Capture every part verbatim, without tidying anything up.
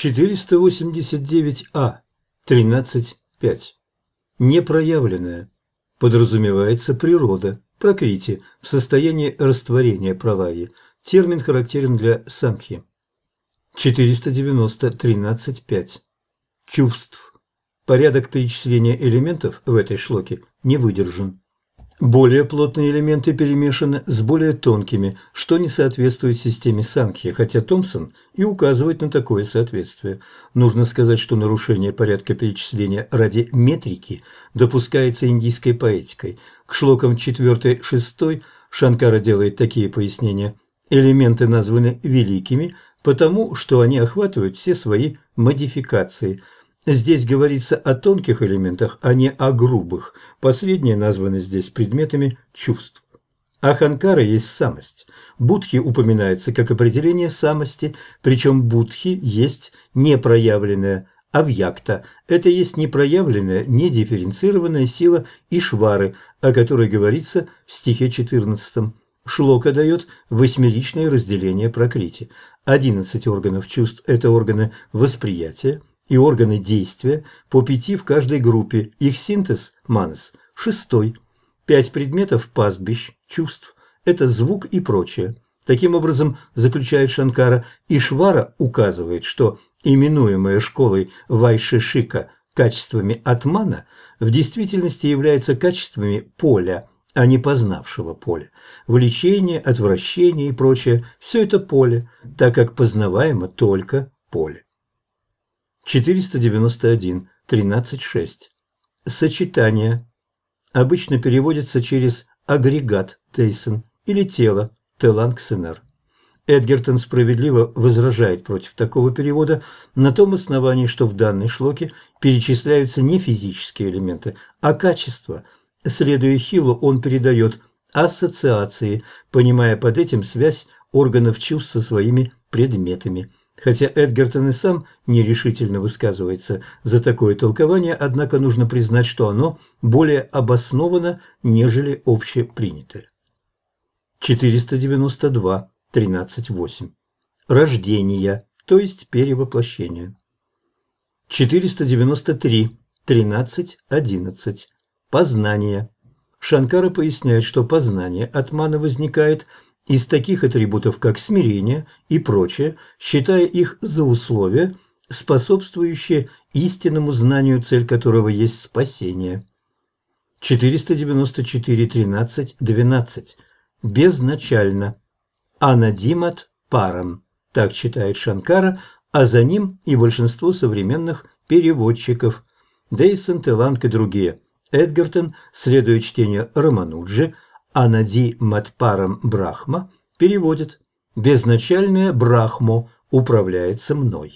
четыреста восемьдесят девять а. тринадцать пять. Непроявленная. Подразумевается природа, пракрити, в состоянии растворения пралаи. Термин характерен для санхи. четыреста девяносто тринадцать пять. Чувств. Порядок перечисления элементов в этой шлоке не выдержан. Более плотные элементы перемешаны с более тонкими, что не соответствует системе санхьи, хотя Томпсон и указывает на такое соответствие. Нужно сказать, что нарушение порядка перечисления ради метрики допускается индийской поэтикой. К шлокам четыре-шесть Шанкара делает такие пояснения. Элементы названы великими, потому что они охватывают все свои модификации. Здесь говорится о тонких элементах, а не о грубых. Последние названы здесь предметами чувств. Аханкара есть самость. Будхи упоминается как определение самости, причем будхи есть непроявленная авьякта. Это есть непроявленная, недифференцированная сила Ишвары, о которой говорится в стихе четырнадцатом. Шлока дает восьмеричное разделение пракрити. Одиннадцать органов чувств – это органы восприятия и органы действия, по пяти в каждой группе. Их синтез – манас. Шестой. Пять предметов пастбищ, чувств – это звук и прочее. Таким образом, заключает Шанкара, Ишвара указывает, что именуемая школой Вайшешика качествами атмана в действительности является качествами поля, а не познавшего поля. Влечение, отвращение и прочее – все это поле, так как познаваемо только поле. четыреста девяносто один тринадцать шесть. Сочетание. Обычно переводится через агрегат Тейсон или тело Теланг-Сенар. Эдгертон справедливо возражает против такого перевода на том основании, что в данной шлоке перечисляются не физические элементы, а качества. Следуя Хиллу, он передает ассоциации, понимая под этим связь органов чувств со своими предметами. Хотя Эдгертон и сам нерешительно высказывается за такое толкование, однако нужно признать, что оно более обосновано, нежели общепринятое. четыреста девяносто два тринадцать восемь. Рождение, то есть перевоплощение. четыреста девяносто три тринадцать одиннадцать. Познание. Шанкара поясняет, что познание атмана возникает из таких атрибутов, как смирение и прочее, считая их за условия, способствующие истинному знанию, цель которого есть спасение. четыреста девяносто четыре тринадцать двенадцать. Безначально. Анадимат парам. Так читает Шанкара, а за ним и большинство современных переводчиков. Дейсон, Теланг и другие. Эдгертон, следуя чтению Рамануджи, Анади Матпарам Брахма, переводит: «Безначальное Брахмо управляется мной».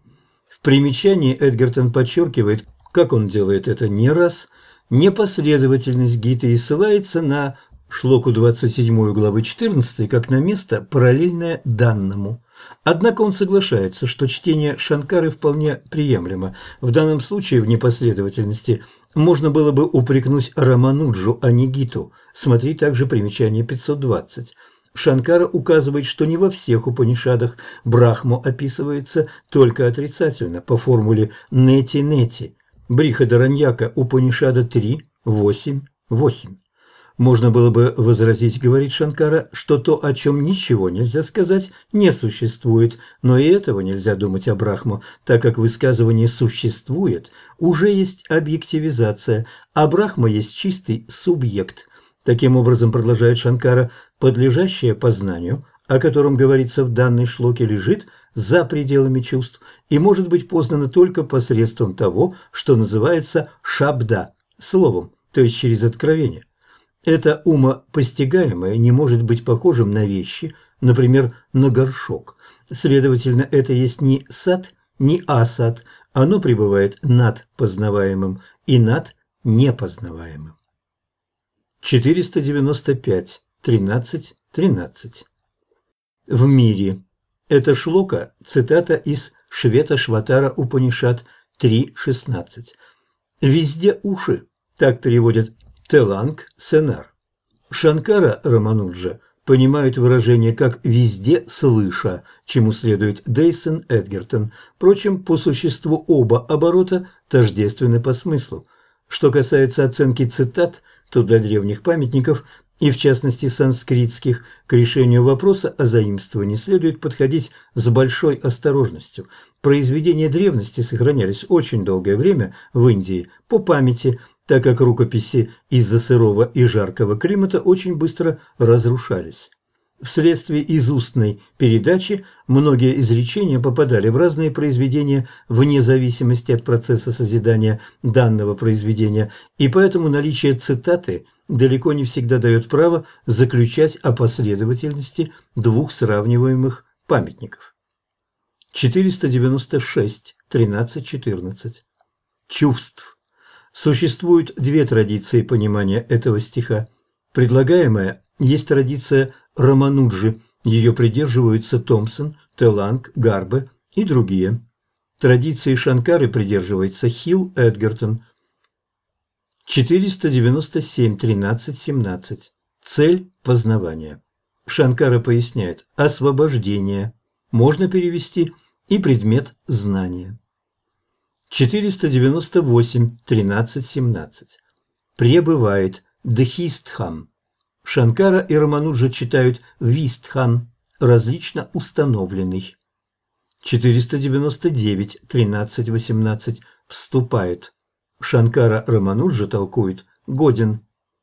В примечании Эдгертон подчеркивает, как он делает это не раз, непоследовательность Гиты и ссылается на шлоку двадцать седьмую главы четырнадцатой как на место, параллельное данному. Однако он соглашается, что чтение Шанкары вполне приемлемо. В данном случае в непоследовательности можно было бы упрекнуть Рамануджу, а не Гиту. Смотри также примечание пятьсот двадцать. Шанкара указывает, что не во всех Упанишадах Брахму описывается только отрицательно, по формуле нети-нети. Брихадараньяка Упанишада три, восемь, восемь. Можно было бы возразить, говорит Шанкара, что то, о чем ничего нельзя сказать, не существует, но и этого нельзя думать о Брахму, так как высказывание «существует» уже есть объективизация, а Брахма есть чистый субъект. Таким образом, продолжает Шанкара, подлежащее познанию, о котором говорится в данной шлоке, лежит за пределами чувств и может быть познано только посредством того, что называется шабда, словом, то есть через откровение. Это умопостигаемое не может быть похожим на вещи, например, на горшок. Следовательно, это есть не сад, не асад, оно пребывает над познаваемым и над непознаваемым. четыреста девяносто пять тринадцать тринадцать. В мире. Это шлока – цитата из Швета-Шватара Упанишад три шестнадцать. Везде уши, так переводят Теланг-Сенар. Шанкара Рамануджа понимают выражение как «везде слыша», чему следует Дейсон, Эдгертон. Впрочем, по существу оба оборота тождественны по смыслу. Что касается оценки цитат, то для древних памятников, и в частности санскритских, к решению вопроса о заимствовании следует подходить с большой осторожностью. Произведения древности сохранялись очень долгое время в Индии по памяти, так как рукописи из-за сырого и жаркого климата очень быстро разрушались. Вследствие из устной передачи многие изречения попадали в разные произведения вне зависимости от процесса созидания данного произведения, и поэтому наличие цитаты далеко не всегда дает право заключать о последовательности двух сравниваемых памятников. четыреста девяносто шесть, тринадцать четырнадцать. Чувств. Существуют две традиции понимания этого стиха. Предлагаемая есть традиция Рамануджи, ее придерживаются Томпсон, Теланг, Гарбе и другие. Традиции Шанкары придерживается Хилл, Эдгертон. четыреста девяносто семь, тринадцать семнадцать. Цель познавания. Шанкара поясняет: освобождение, можно перевести и предмет знания. четыреста девяносто восемь, тринадцать семнадцать. Пребывает Дхистхам. Шанкара и Рамануджа читают Вистхан, различно установленный. четыреста девяносто девять, тринадцать восемнадцать. Вступает. Шанкара Рамануджа толкует годен.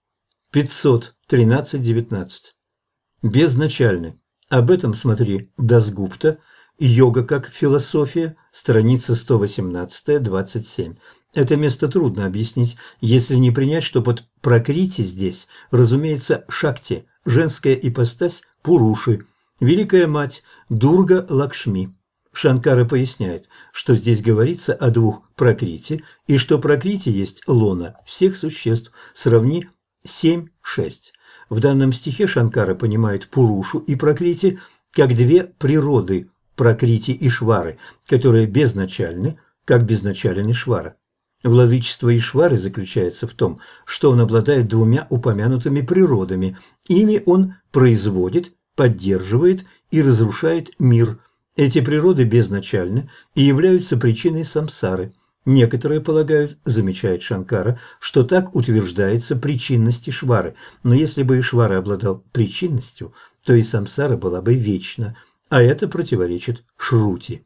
пятьсот, тринадцать девятнадцать. Безначальный. Об этом смотри Дасгупта, Йога как философия, страница сто восемнадцать, двадцать семь. Это место трудно объяснить, если не принять, что под пракрити здесь, разумеется, Шакти, женская ипостась Пуруши, Великая Мать Дурга Лакшми. Шанкара поясняет, что здесь говорится о двух пракрити, и что пракрити есть лона всех существ, сравни семь шесть. В данном стихе Шанкара понимает Пурушу и пракрити как две природы, пракрити и Швары, которые безначальны, как безначален Ишвара. Владычество Ишвары заключается в том, что он обладает двумя упомянутыми природами. Ими он производит, поддерживает и разрушает мир. Эти природы безначальны и являются причиной самсары. Некоторые полагают, замечает Шанкара, что так утверждается причинность Ишвары, но если бы Ишвара обладал причинностью, то и самсара была бы вечна, а это противоречит Шрути.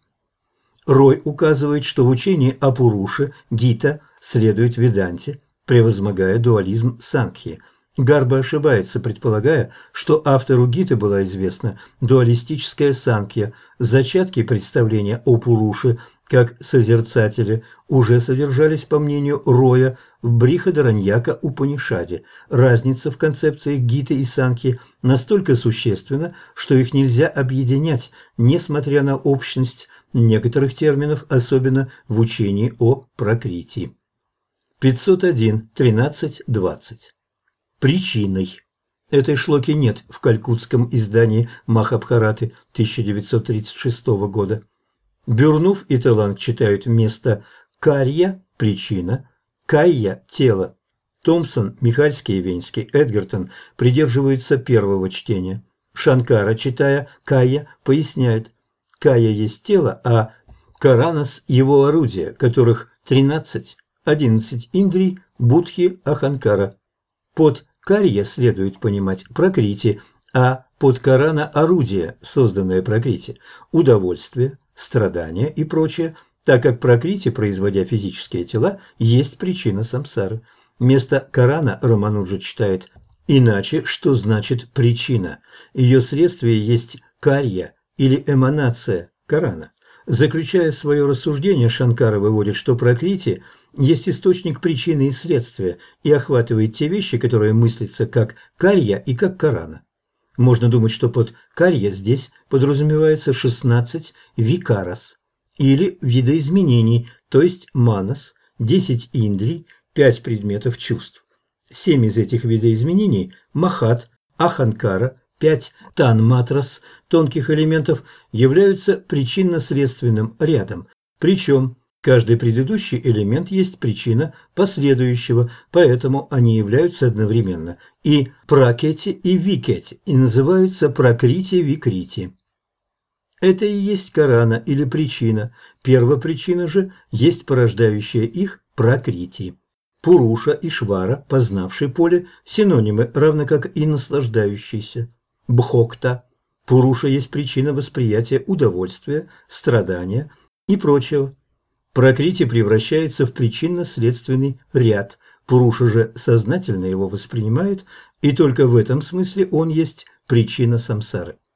Рой указывает, что в учении о Пуруше Гита следует Веданте, превозмогая дуализм Санкхи. Гарба ошибается, предполагая, что автору Гиты была известна дуалистическая Санкхья. Зачатки представления о Пуруше как созерцателе уже содержались, по мнению Роя, в Брихадараньяка Упанишаде. Разница в концепциях Гиты и Санкхи настолько существенна, что их нельзя объединять, несмотря на общность некоторых терминов, особенно в учении о пракрити. пятьсот один, тринадцать двадцать. Причиной. Этой шлоки нет в калькутском издании Махабхараты тысяча девятьсот тридцать шестого года. Бюрнув и Теланг читают вместо «карья» – причина, «кайя» – тело. Томпсон, Михальский и Венский, Эдгертон придерживаются первого чтения. Шанкара, читая «кайя», поясняет: кая есть тело, а каранас – его орудия, которых тринадцать, одиннадцать индрий, будхи, аханкара. Под карья следует понимать пракрити, а под карана – орудие, созданное пракрити, удовольствие, страдания и прочее, так как пракрити, производя физические тела, есть причина самсары. Вместо карана Рамануджа читает иначе, что значит причина. Ее следствие есть карья или эманация карана. Заключая свое рассуждение, Шанкара выводит, что пракрити есть источник причины и следствия и охватывает те вещи, которые мыслятся как карья и как карана. Можно думать, что под карья здесь подразумевается шестнадцать викарас или видоизменений, то есть манас, десять индрий, пять предметов чувств. Семь из этих видоизменений – махат, аханкара, пять танматрас, тонких элементов, являются причинно-следственным рядом. Причем Каждый предыдущий элемент есть причина последующего, поэтому они являются одновременно и пракети, и викети, и называются пракрити-викрити. Это и есть карана или причина, первопричина же есть порождающая их пракрити. Пуруша и швара, познавший поле, синонимы, равно как и наслаждающийся. Бхокта. Пуруша есть причина восприятия удовольствия, страдания и прочего. Пракрити превращается в причинно-следственный ряд, Пуруша же сознательно его воспринимает, и только в этом смысле он есть причина самсары.